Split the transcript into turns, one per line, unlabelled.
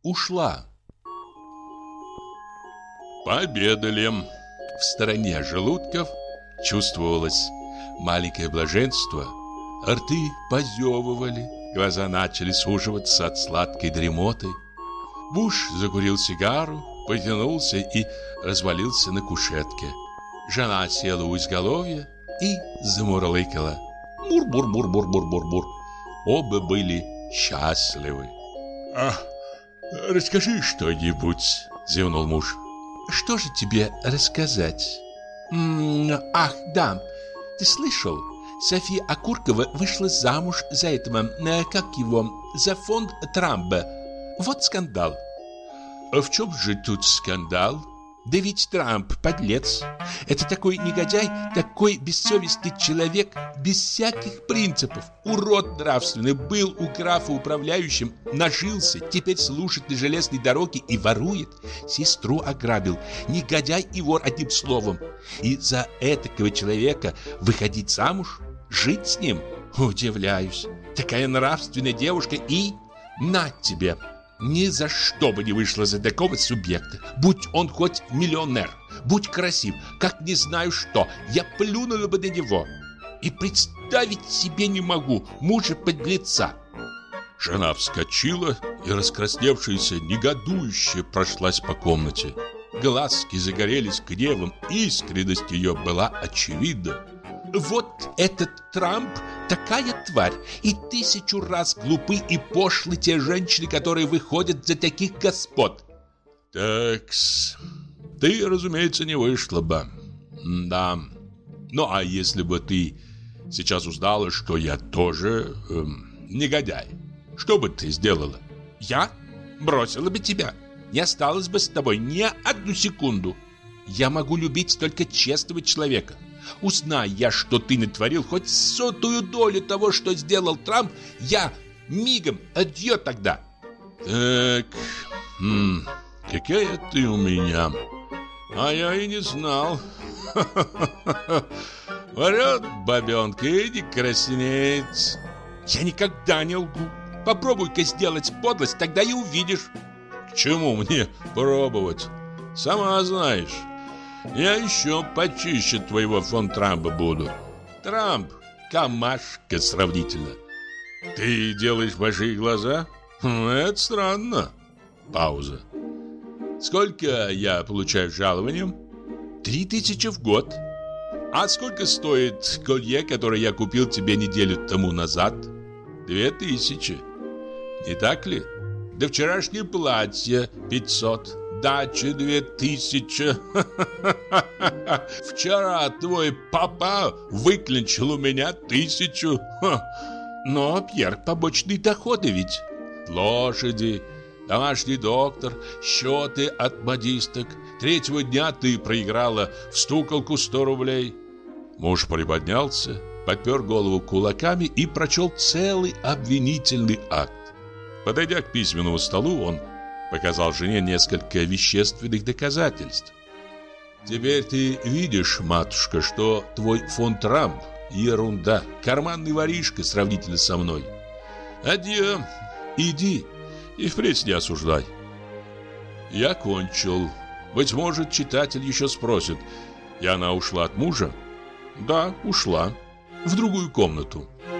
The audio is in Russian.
ушла. Пообедали. В стороне желудков чувствовалось маленькое блаженство. Рты позевывали, глаза начали суживаться от сладкой дремоты. Муж закурил сигару, потянулся и развалился на кушетке. Жена села у изголовья и замурлыкала. Мур-бур-бур-бур-бур-бур-бур. Оба были счастливы. Расскажи что-нибудь, зевнул муж. Что же тебе рассказать? Ах, да, ты слышал? София Окуркова вышла замуж за этого, как его, за фонд Трампа. Вот скандал. А в чем же тут скандал? Да ведь Трамп подлец. Это такой негодяй, такой бессовестный человек, без всяких принципов. Урод нравственный, был у графа управляющим, нажился, теперь служит на железной дороге и ворует. Сестру ограбил. Негодяй и вор, одним словом. И за этакого человека выходить замуж? Жить с ним? Удивляюсь. Такая нравственная девушка и... на тебе! Ни за что бы не вышла за такого субъекта. Будь он хоть миллионер, будь красив, как не знаю что, я плюнула бы на него. И представить себе не могу мужа-подлеца. Жена вскочила и, раскрасневшаяся, негодующе прошлась по комнате. Глазки загорелись гневом, искренность ее была очевидна. Вот этот Трамп такая тварь, и 1000 раз глупы и пошлы те женщины, которые выходят за таких господ. Такс, ты, разумеется, не вышла бы. Да. Ну, а если бы ты сейчас узнала, что я тоже негодяй, что бы ты сделала? Я? Бросила бы тебя. Не осталась бы с тобой ни одну секунду. Я могу любить только честного человека. Узнай я, что ты натворил хоть 100-ую долю того, что сделал Трамп, я мигом адьё тогда. Так, какая ты у меня. А я и не знал. Врет бабенка и не краснеет. Я никогда не лгу. Попробуй-ка сделать подлость, тогда и увидишь. К чему мне пробовать? Сама знаешь. Я еще почище твоего фон Трампа буду. Трамп – камашка сравнительно. Ты делаешь большие глаза? Это странно. Пауза. Сколько я получаю жалованием? 3000 в год. А сколько стоит колье, которое я купил тебе неделю тому назад? 2000. Не так ли? Да вчерашнее платье 500. Дача 2000. Вчера твой папа выклинчил у меня 1000. Но, Пьер, побочные доходы ведь. Лошади, домашний доктор, счеты от модисток. Третьего дня ты проиграла в стуколку 100 рублей. Муж приподнялся, подпер голову кулаками и прочел целый обвинительный акт. Подойдя к письменному столу, он показал жене несколько вещественных доказательств. Теперь ты видишь, матушка, что твой фон Трамп ерунда, карманный воришка сравнительно со мной. Адьё, иди и впредь не осуждай. Я кончил. Быть может, читатель еще спросит: и она ушла от мужа? Да, ушла. В другую комнату.